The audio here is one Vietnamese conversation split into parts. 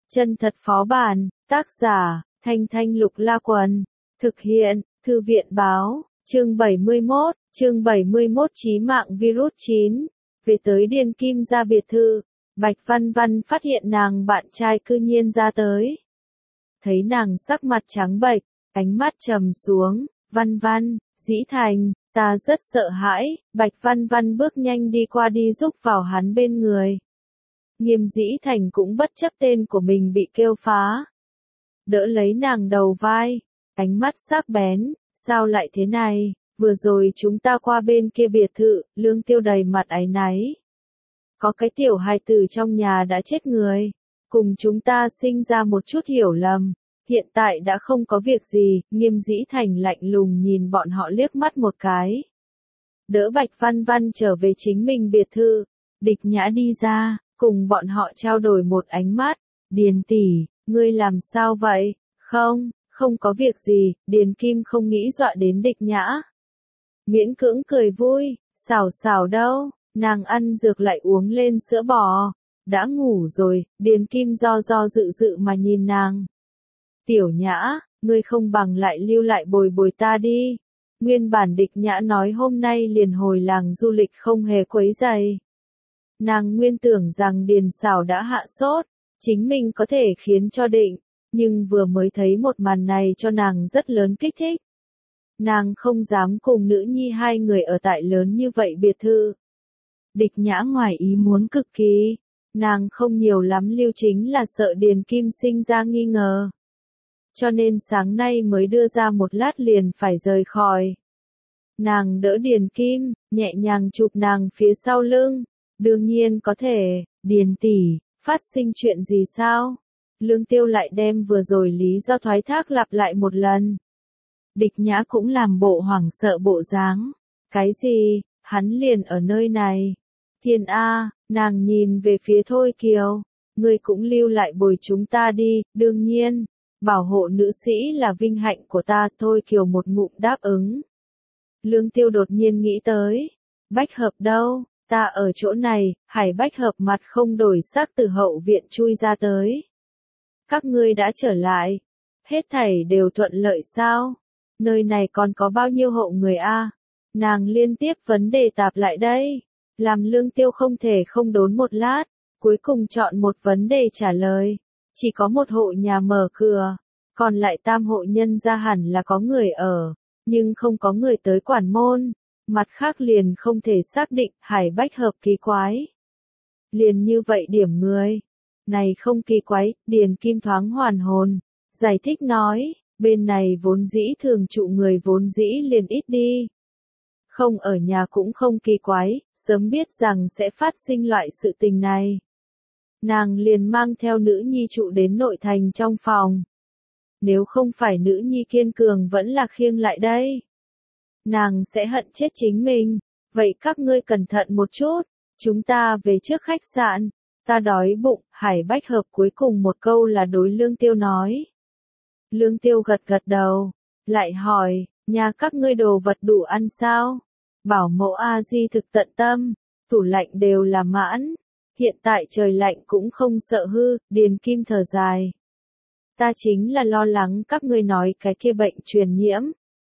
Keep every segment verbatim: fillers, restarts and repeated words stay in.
Chân thật phó bản, tác giả, Thanh Thanh Lục La Quần, thực hiện, Thư viện báo, chương bảy mươi mốt, chương bảy mươi mốt chí mạng virus chín. Về tới Điền Kim gia biệt thự, Bạch Văn Văn phát hiện nàng bạn trai cư nhiên ra tới. Thấy nàng sắc mặt trắng bệch, ánh mắt trầm xuống, Văn Văn, Dĩ Thành, ta rất sợ hãi, Bạch Văn Văn bước nhanh đi qua đi giúp vào hắn bên người. Nghiêm Dĩ Thành cũng bất chấp tên của mình bị kêu phá. Đỡ lấy nàng đầu vai, ánh mắt sắc bén, sao lại thế này, vừa rồi chúng ta qua bên kia biệt thự, Lương Tiêu đầy mặt áy náy. Có cái tiểu hài tử trong nhà đã chết người, cùng chúng ta sinh ra một chút hiểu lầm, hiện tại đã không có việc gì, Nghiêm Dĩ Thành lạnh lùng nhìn bọn họ liếc mắt một cái. Đỡ Bạch Văn Văn trở về chính mình biệt thự, Địch Nhã đi ra, cùng bọn họ trao đổi một ánh mắt, Điền tỷ, ngươi làm sao vậy? Không, không có việc gì, Điền Kim không nghĩ dọa đến Địch Nhã. Miễn cưỡng cười vui, xảo xảo đâu, nàng ăn dược lại uống lên sữa bò, đã ngủ rồi, Điền Kim do do dự dự mà nhìn nàng. Tiểu Nhã, ngươi không bằng lại lưu lại bồi bồi ta đi. Nguyên bản Địch Nhã nói hôm nay liền hồi làng du lịch không hề quấy rầy. Nàng nguyên tưởng rằng Điền Xảo đã hạ sốt, chính mình có thể khiến cho định, nhưng vừa mới thấy một màn này cho nàng rất lớn kích thích. Nàng không dám cùng nữ nhi hai người ở tại lớn như vậy biệt thự. Địch Nhã ngoài ý muốn cực kỳ, nàng không nhiều lắm lưu chính là sợ Điền Kim sinh ra nghi ngờ. Cho nên sáng nay mới đưa ra một lát liền phải rời khỏi. Nàng đỡ Điền Kim, nhẹ nhàng chụp nàng phía sau lưng. Đương nhiên có thể, Điền tỷ, phát sinh chuyện gì sao? Lương Tiêu lại đem vừa rồi lý do thoái thác lặp lại một lần. Địch Nhã cũng làm bộ hoảng sợ bộ dáng. Cái gì, hắn liền ở nơi này. Thiên A, nàng nhìn về phía Thôi Kiều. Ngươi cũng lưu lại bồi chúng ta đi, đương nhiên. Bảo hộ nữ sĩ là vinh hạnh của ta, Thôi Kiều một ngụm đáp ứng. Lương Tiêu đột nhiên nghĩ tới. Bách Hợp đâu? Ta ở chỗ này, Hải Bách Hợp mặt không đổi sắc từ hậu viện chui ra tới. Các ngươi đã trở lại. Hết thảy đều thuận lợi sao? Nơi này còn có bao nhiêu hộ người a? Nàng liên tiếp vấn đề tạp lại đây. Làm Lương Tiêu không thể không đốn một lát, cuối cùng chọn một vấn đề trả lời. Chỉ có một hộ nhà mở cửa, còn lại tam hộ nhân gia hẳn là có người ở, nhưng không có người tới quản môn. Mặt khác liền không thể xác định, Hải Bách Hợp kỳ quái. Liền như vậy điểm người. Này không kỳ quái, Điền Kim thoáng hoàn hồn. Giải thích nói, bên này vốn dĩ thường trụ người vốn dĩ liền ít đi. Không ở nhà cũng không kỳ quái, sớm biết rằng sẽ phát sinh loại sự tình này. Nàng liền mang theo nữ nhi trụ đến nội thành trong phòng. Nếu không phải nữ nhi kiên cường vẫn là khiêng lại đây. Nàng sẽ hận chết chính mình, vậy các ngươi cẩn thận một chút, chúng ta về trước khách sạn, ta đói bụng, Hải Bách Hợp cuối cùng một câu là đối Lương Tiêu nói. Lương Tiêu gật gật đầu, lại hỏi, nhà các ngươi đồ vật đủ ăn sao? Bảo mẫu A Di thực tận tâm, tủ lạnh đều là mãn, hiện tại trời lạnh cũng không sợ hư, Điền Kim thở dài. Ta chính là lo lắng các ngươi nói cái kia bệnh truyền nhiễm.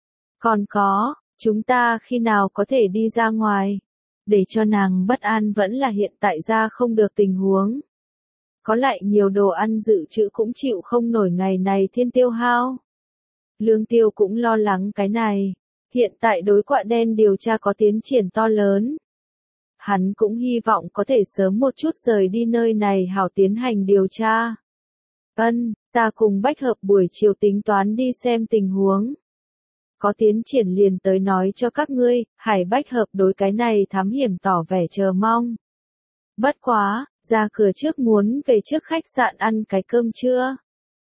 Còn có, chúng ta khi nào có thể đi ra ngoài? Để cho nàng bất an vẫn là hiện tại ra không được tình huống. Có lại nhiều đồ ăn dự trữ cũng chịu không nổi ngày này thiên tiêu hao. Lương Tiêu cũng lo lắng cái này. Hiện tại đối quạ đen điều tra có tiến triển to lớn. Hắn cũng hy vọng có thể sớm một chút rời đi nơi này hảo tiến hành điều tra. Ân, ta cùng Bách Hợp buổi chiều tính toán đi xem tình huống. Có tiến triển liền tới nói cho các ngươi, Hải Bách Hợp đối cái này thám hiểm tỏ vẻ chờ mong. Bất quá, ra cửa trước muốn về trước khách sạn ăn cái cơm trưa.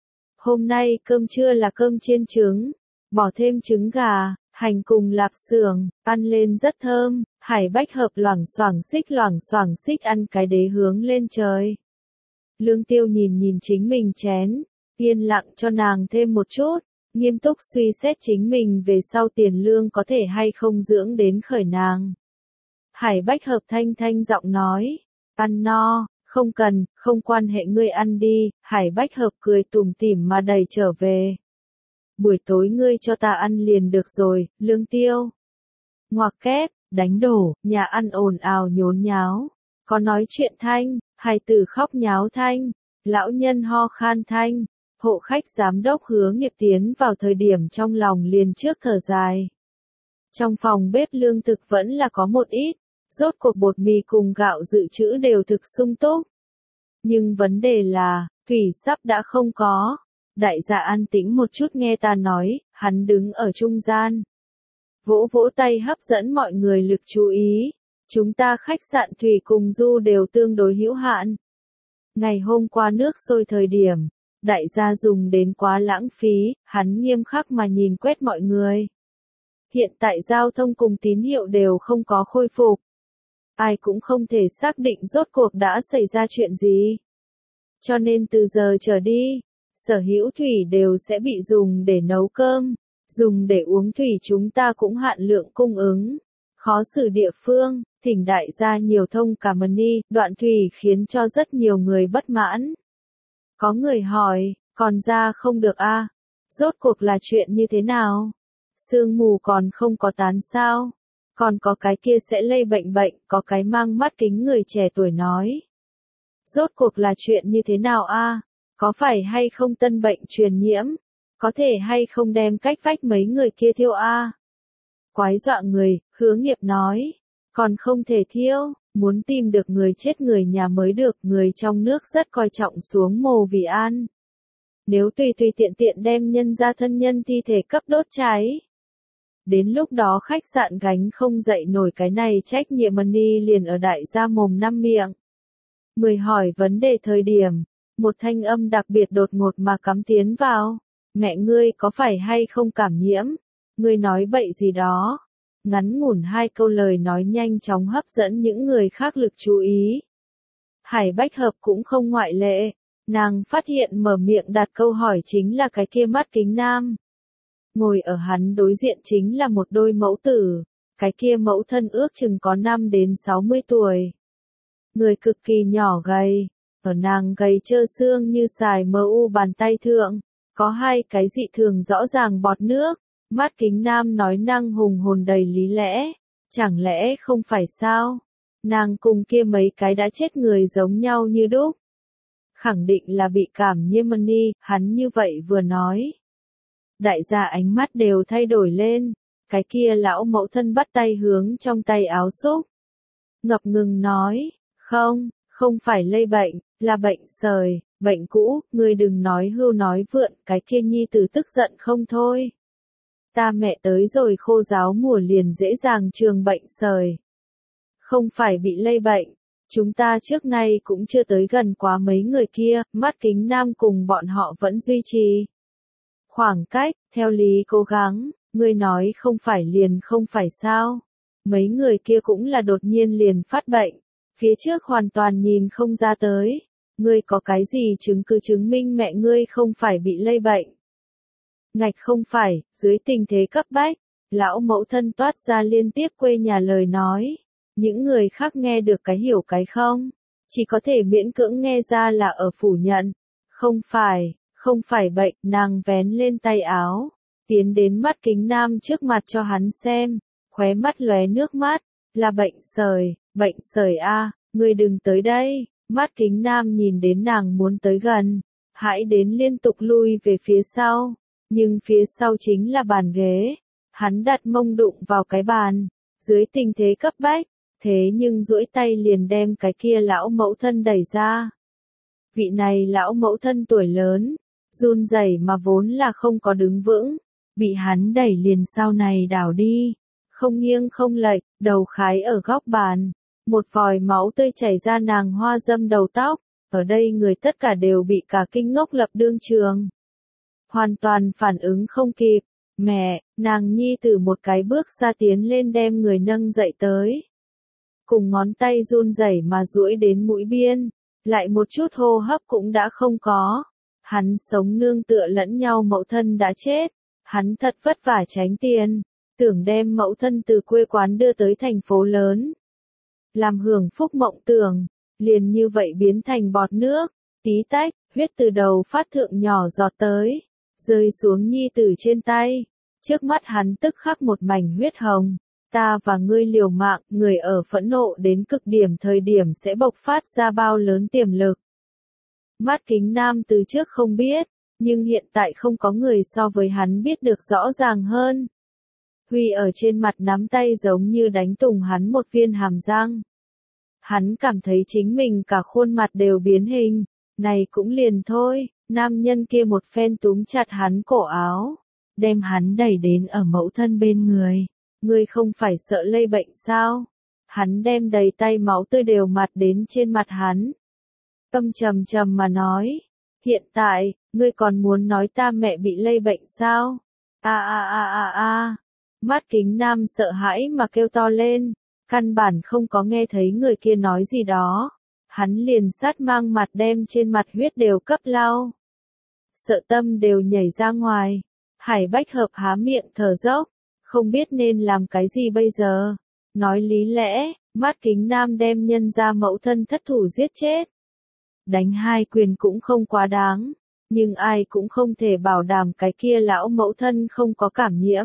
Hôm nay cơm trưa là cơm chiên trứng, bỏ thêm trứng gà, hành cùng lạp xưởng, ăn lên rất thơm, Hải Bách Hợp loảng xoảng xích loảng xoảng xích ăn cái đế hướng lên trời. Lương Tiêu nhìn nhìn chính mình chén, yên lặng cho nàng thêm một chút. Nghiêm túc suy xét chính mình về sau tiền lương có thể hay không dưỡng đến khởi nàng. Hải Bách Hợp thanh thanh giọng nói, ăn no, Không cần, không quan hệ ngươi ăn đi, Hải Bách Hợp cười tủm tỉm mà đẩy trở về. Buổi tối ngươi cho ta ăn liền được rồi, lương tiêu. Ngoặc kép, đánh đổ, nhà ăn ồn ào nhốn nháo. Có nói chuyện thanh, hài tử khóc nháo thanh, lão nhân ho khan thanh. Hộ khách giám đốc Hứa Nghiệp tiến vào thời điểm trong lòng liền trước thở dài. Trong phòng bếp lương thực vẫn là có một ít, rốt cuộc bột mì cùng gạo dự trữ đều thực sung túc. Nhưng vấn đề là, thủy sắp đã không có. Đại gia an tĩnh một chút nghe ta nói, hắn đứng ở trung gian. Vỗ vỗ tay hấp dẫn mọi người lực chú ý. Chúng ta khách sạn thủy cùng du đều tương đối hữu hạn. Ngày hôm qua nước sôi thời điểm, đại gia dùng đến quá lãng phí, hắn nghiêm khắc mà nhìn quét mọi người. Hiện tại giao thông cùng tín hiệu đều không có khôi phục. Ai cũng không thể xác định rốt cuộc đã xảy ra chuyện gì. Cho nên từ giờ trở đi, sở hữu thủy đều sẽ bị dùng để nấu cơm, dùng để uống thủy chúng ta cũng hạn lượng cung ứng. Khó xử địa phương, thỉnh đại gia nhiều thông cảm ơn đi, đoạn thủy khiến cho rất nhiều người bất mãn. Có người hỏi, còn ra không được a? À? Rốt cuộc là chuyện như thế nào? Sương mù còn không có tán sao? Còn có cái kia sẽ lây bệnh bệnh, có cái mang mắt kính người trẻ tuổi nói. Rốt cuộc là chuyện như thế nào a? À? Có phải hay không tân bệnh truyền nhiễm? Có thể hay không đem cách vách mấy người kia thiêu a? À? Quái dọa người, Hứa Nghiệp nói. Còn không thể thiêu, muốn tìm được người chết người nhà mới được, người trong nước rất coi trọng xuống mồ vì an. Nếu tùy tùy tiện tiện đem nhân ra thân nhân thi thể cấp đốt cháy. Đến lúc đó khách sạn gánh không dậy nổi cái này trách nhiệm money liền ở đại gia mồm năm miệng. Mười hỏi vấn đề thời điểm, một thanh âm đặc biệt đột ngột mà cắm tiến vào. Mẹ ngươi có phải hay không cảm nhiễm? Ngươi nói bậy gì đó? Ngắn ngủn hai câu lời nói nhanh chóng hấp dẫn những người khác lực chú ý. Hải Bách Hợp cũng không ngoại lệ. Nàng phát hiện mở miệng đặt câu hỏi chính là cái kia mắt kính nam. Ngồi ở hắn đối diện chính là một đôi mẫu tử. Cái kia mẫu thân ước chừng có năm đến sáu mươi tuổi. Người cực kỳ nhỏ gầy. Ở nàng gầy trơ xương như xài mờ u bàn tay thượng. Có hai cái dị thường rõ ràng bọt nước. Mắt kính nam nói năng hùng hồn đầy lý lẽ. Chẳng lẽ không phải sao? Nàng cùng kia mấy cái đã chết người giống nhau như đúc. Khẳng định là bị cảm nhiễm money, hắn như vậy vừa nói. Đại gia ánh mắt đều thay đổi lên. Cái kia lão mẫu thân bắt tay hướng trong tay áo xúc. Ngập ngừng nói, không, không phải lây bệnh, là bệnh sởi, bệnh cũ, ngươi đừng nói hưu nói vượn, cái kia nhi tử tức giận không thôi. Ta mẹ tới rồi khô giáo mùa liền dễ dàng trường bệnh sởi. Không phải bị lây bệnh, chúng ta trước nay cũng chưa tới gần quá mấy người kia, mắt kính nam cùng bọn họ vẫn duy trì. Khoảng cách, theo lý cố gắng, ngươi nói không phải liền không phải sao. Mấy người kia cũng là đột nhiên liền phát bệnh, phía trước hoàn toàn nhìn không ra tới. Ngươi có cái gì chứng cứ chứng minh mẹ ngươi không phải bị lây bệnh? Ngạch không phải, dưới tình thế cấp bách, lão mẫu thân toát ra liên tiếp quê nhà lời nói. Những người khác nghe được cái hiểu cái không, chỉ có thể miễn cưỡng nghe ra là ở phủ nhận. Không phải, không phải bệnh, nàng vén lên tay áo, tiến đến mắt kính nam trước mặt cho hắn xem, khóe mắt lóe nước mắt, là bệnh sởi, bệnh sởi a, ngươi đừng tới đây. Mắt kính nam nhìn đến nàng muốn tới gần, hãi đến liên tục lui về phía sau, nhưng phía sau chính là bàn ghế, hắn đặt mông đụng vào cái bàn, dưới tình thế cấp bách, thế nhưng duỗi tay liền đem cái kia lão mẫu thân đẩy ra. Vị này lão mẫu thân tuổi lớn, run rẩy mà vốn là không có đứng vững, bị hắn đẩy liền sau này đảo đi, không nghiêng không lệch, đầu khái ở góc bàn. Một vòi máu tươi chảy ra nàng hoa dâm đầu tóc, ở đây người tất cả đều bị cả kinh ngốc lập đương trường. Hoàn toàn phản ứng không kịp, mẹ, nàng nhi từ một cái bước ra tiến lên đem người nâng dậy tới. Cùng ngón tay run rẩy mà duỗi đến mũi biên, lại một chút hô hấp cũng đã không có. Hắn sống nương tựa lẫn nhau mẫu thân đã chết, hắn thật vất vả tránh tiền, tưởng đem mẫu thân từ quê quán đưa tới thành phố lớn. Làm hưởng phúc mộng tưởng, liền như vậy biến thành bọt nước, tí tách, huyết từ đầu phát thượng nhỏ giọt tới, rơi xuống nhi tử trên tay, trước mắt hắn tức khắc một mảnh huyết hồng. Ta và ngươi liều mạng, người ở phẫn nộ đến cực điểm thời điểm sẽ bộc phát ra bao lớn tiềm lực. Mắt Kính Nam từ trước không biết, nhưng hiện tại không có người so với hắn biết được rõ ràng hơn. Huy ở trên mặt nắm tay giống như đánh tùng hắn một viên hàm răng. Hắn cảm thấy chính mình cả khuôn mặt đều biến hình, này cũng liền thôi, nam nhân kia một phen túm chặt hắn cổ áo, đem hắn đẩy đến ở mẫu thân bên người. Ngươi không phải sợ lây bệnh sao? Hắn đem đầy tay máu tươi đều mặt đến trên mặt hắn. Tâm trầm trầm mà nói, hiện tại, ngươi còn muốn nói ta mẹ bị lây bệnh sao? A a a a a. Mắt Kính Nam sợ hãi mà kêu to lên, căn bản không có nghe thấy người kia nói gì đó. Hắn liền sát mang mặt đem trên mặt huyết đều cấp lau. Sợ tâm đều nhảy ra ngoài. Hải Bách Hợp há miệng thở dốc, không biết nên làm cái gì bây giờ. Nói lý lẽ, mắt Kính Nam đem nhân ra mẫu thân thất thủ giết chết. Đánh hai quyền cũng không quá đáng, nhưng ai cũng không thể bảo đảm cái kia lão mẫu thân không có cảm nhiễm.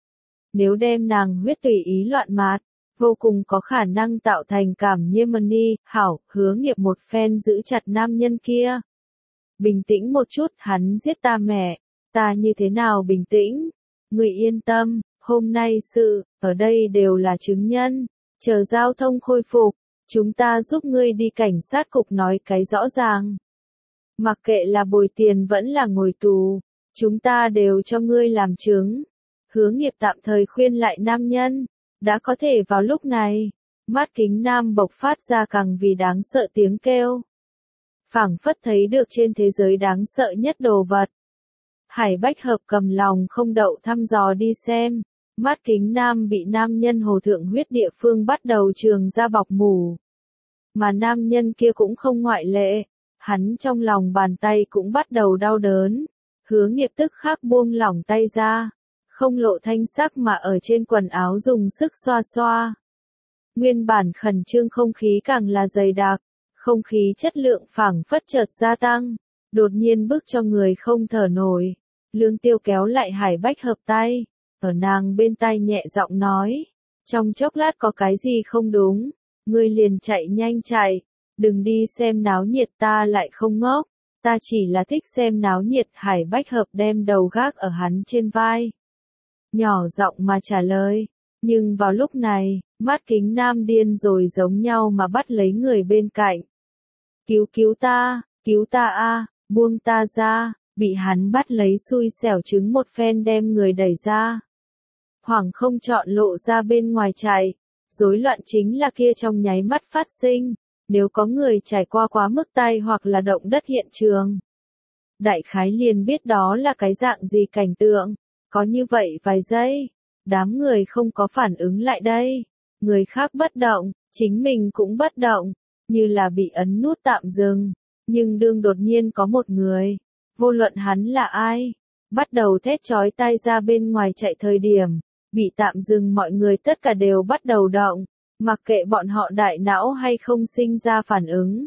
Nếu đem nàng huyết tùy ý loạn mạt, vô cùng có khả năng tạo thành cảm nhiễm mani. Hảo, Hứa Nghiệp một phen giữ chặt nam nhân kia. Bình tĩnh một chút, hắn giết ta mẹ, ta như thế nào bình tĩnh? Người yên tâm, hôm nay sự, ở đây đều là chứng nhân, chờ giao thông khôi phục, chúng ta giúp ngươi đi cảnh sát cục nói cái rõ ràng. Mặc kệ là bồi tiền vẫn là ngồi tù, chúng ta đều cho ngươi làm chứng. Hứa Nghiệp tạm thời khuyên lại nam nhân, đã có thể vào lúc này, mắt Kính Nam bộc phát ra càng vì đáng sợ tiếng kêu. Phảng phất thấy được trên thế giới đáng sợ nhất đồ vật. Hải Bách Hợp cầm lòng không đậu thăm dò đi xem, mắt Kính Nam bị nam nhân hồ thượng huyết địa phương bắt đầu trường ra bọc mủ. Mà nam nhân kia cũng không ngoại lệ, hắn trong lòng bàn tay cũng bắt đầu đau đớn. Hứa Nghiệp tức khắc buông lỏng tay ra, không lộ thanh sắc mà ở trên quần áo dùng sức xoa xoa. Nguyên bản khẩn trương không khí càng là dày đặc, không khí chất lượng phảng phất chợt gia tăng, đột nhiên bức cho người không thở nổi. Lương Tiêu kéo lại Hải Bách Hợp tay, ở nàng bên tai nhẹ giọng nói, trong chốc lát có cái gì không đúng, ngươi liền chạy nhanh chạy, đừng đi xem náo nhiệt, ta lại không ngốc, ta chỉ là thích xem náo nhiệt. Hải Bách Hợp đem đầu gác ở hắn trên vai, nhỏ giọng mà trả lời, nhưng vào lúc này, mắt Kính Nam điên rồi giống nhau mà bắt lấy người bên cạnh. Cứu cứu ta, cứu ta a, buông ta ra. Bị hắn bắt lấy xui xẻo chứng một phen đem người đẩy ra. Hoảng không chọn lộ ra bên ngoài chạy, rối loạn chính là kia trong nháy mắt phát sinh, nếu có người trải qua quá mức tai hoặc là động đất hiện trường. Đại khái liền biết đó là cái dạng gì cảnh tượng, có như vậy vài giây, đám người không có phản ứng lại đây, người khác bất động, chính mình cũng bất động, như là bị ấn nút tạm dừng, nhưng đương đột nhiên có một người, vô luận hắn là ai, bắt đầu thét chói tai ra bên ngoài chạy thời điểm, bị tạm dừng mọi người tất cả đều bắt đầu động, mặc kệ bọn họ đại não hay không sinh ra phản ứng.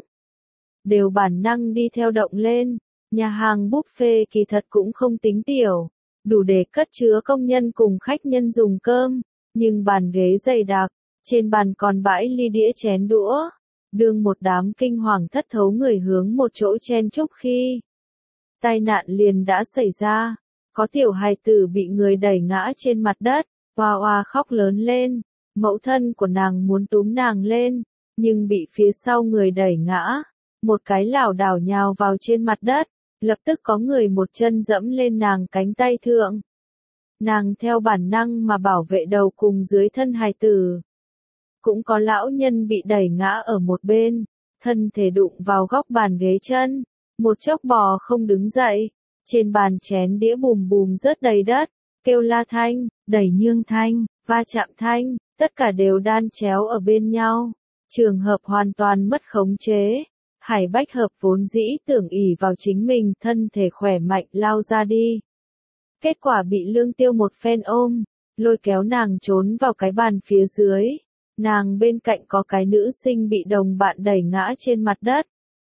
Đều bản năng đi theo động lên, nhà hàng buffet kỳ thật cũng không tính tiểu, đủ để cất chứa công nhân cùng khách nhân dùng cơm, nhưng bàn ghế dày đặc, trên bàn còn bãi ly đĩa chén đũa, đương một đám kinh hoàng thất thấu người hướng một chỗ chen chúc khi tai nạn liền đã xảy ra, có tiểu hài tử bị người đẩy ngã trên mặt đất, oa oa khóc lớn lên, mẫu thân của nàng muốn túm nàng lên, nhưng bị phía sau người đẩy ngã, một cái lảo đảo nhào vào trên mặt đất, lập tức có người một chân dẫm lên nàng cánh tay thượng. Nàng theo bản năng mà bảo vệ đầu cùng dưới thân hài tử. Cũng có lão nhân bị đẩy ngã ở một bên, thân thể đụng vào góc bàn ghế chân. Một chốc bò không đứng dậy, trên bàn chén đĩa bùm bùm rớt đầy đất, kêu la thanh, đẩy nhương thanh, va chạm thanh, tất cả đều đan chéo ở bên nhau. Trường hợp hoàn toàn mất khống chế. Hải Bách Hợp vốn dĩ tưởng ỷ vào chính mình thân thể khỏe mạnh lao ra đi. Kết quả bị Lương Tiêu một phen ôm, lôi kéo nàng trốn vào cái bàn phía dưới. Nàng bên cạnh có cái nữ sinh bị đồng bạn đẩy ngã trên mặt đất.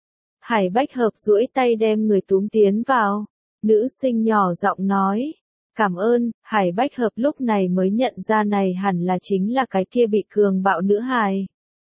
Hải Bách Hợp duỗi tay đem người túm tiến vào. Nữ sinh nhỏ giọng nói. Cảm ơn. Hải Bách Hợp lúc này mới nhận ra này hẳn là chính là cái kia bị cường bạo nữ hài.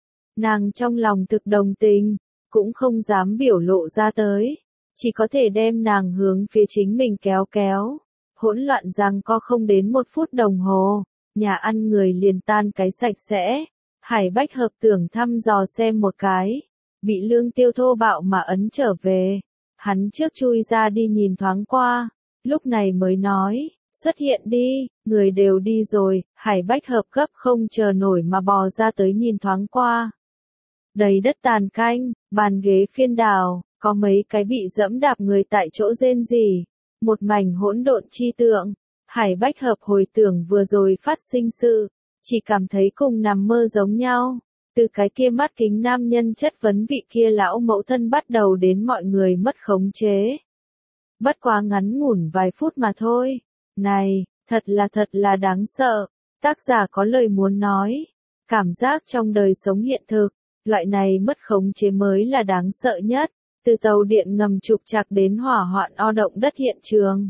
Nàng trong lòng thực đồng tình, cũng không dám biểu lộ ra tới. Chỉ có thể đem nàng hướng phía chính mình kéo kéo. Hỗn loạn rằng co không đến một phút đồng hồ. Nhà ăn người liền tan cái sạch sẽ. Hải Bách Hợp tưởng thăm dò xem một cái. Bị Lương Tiêu thô bạo mà ấn trở về. Hắn trước chui ra đi nhìn thoáng qua. Lúc này mới nói, xuất hiện đi, người đều đi rồi. Hải Bách Hợp gấp không chờ nổi mà bò ra tới nhìn thoáng qua. Đầy đất tàn canh, bàn ghế phiên đào, có mấy cái bị dẫm đạp người tại chỗ rên rỉ. Một mảnh hỗn độn chi tượng. Hải Bách Hợp hồi tưởng vừa rồi phát sinh sự, chỉ cảm thấy cùng nằm mơ giống nhau. Từ cái kia mắt kính nam nhân chất vấn vị kia lão mẫu thân bắt đầu đến mọi người mất khống chế. Bất quá ngắn ngủn vài phút mà thôi. Này, thật là thật là đáng sợ. Tác giả có lời muốn nói. Cảm giác trong đời sống hiện thực, loại này mất khống chế mới là đáng sợ nhất. Từ tàu điện ngầm trục trặc đến hỏa hoạn o động đất hiện trường.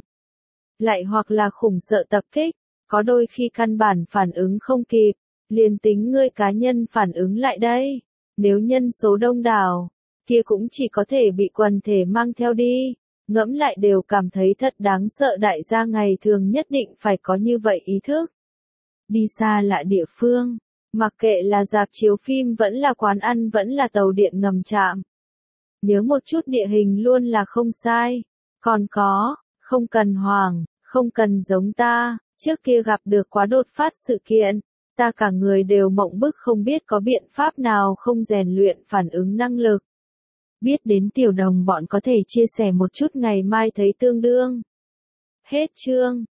Lại hoặc là khủng sợ tập kích, có đôi khi căn bản phản ứng không kịp, liền tính ngươi cá nhân phản ứng lại đây. Nếu nhân số đông đảo, kia cũng chỉ có thể bị quần thể mang theo đi. Ngẫm lại đều cảm thấy thật đáng sợ, đại gia ngày thường nhất định phải có như vậy ý thức. Đi xa lạ địa phương, mặc kệ là rạp chiếu phim vẫn là quán ăn vẫn là tàu điện ngầm trạm. Nhớ một chút địa hình luôn là không sai. Còn có, không cần hoảng, không cần giống ta, trước kia gặp được quá đột phát sự kiện. Ta cả người đều mộng bức không biết có biện pháp nào không rèn luyện phản ứng năng lực. Biết đến tiểu đồng bọn có thể chia sẻ một chút ngày mai thấy tương đương. Hết chương.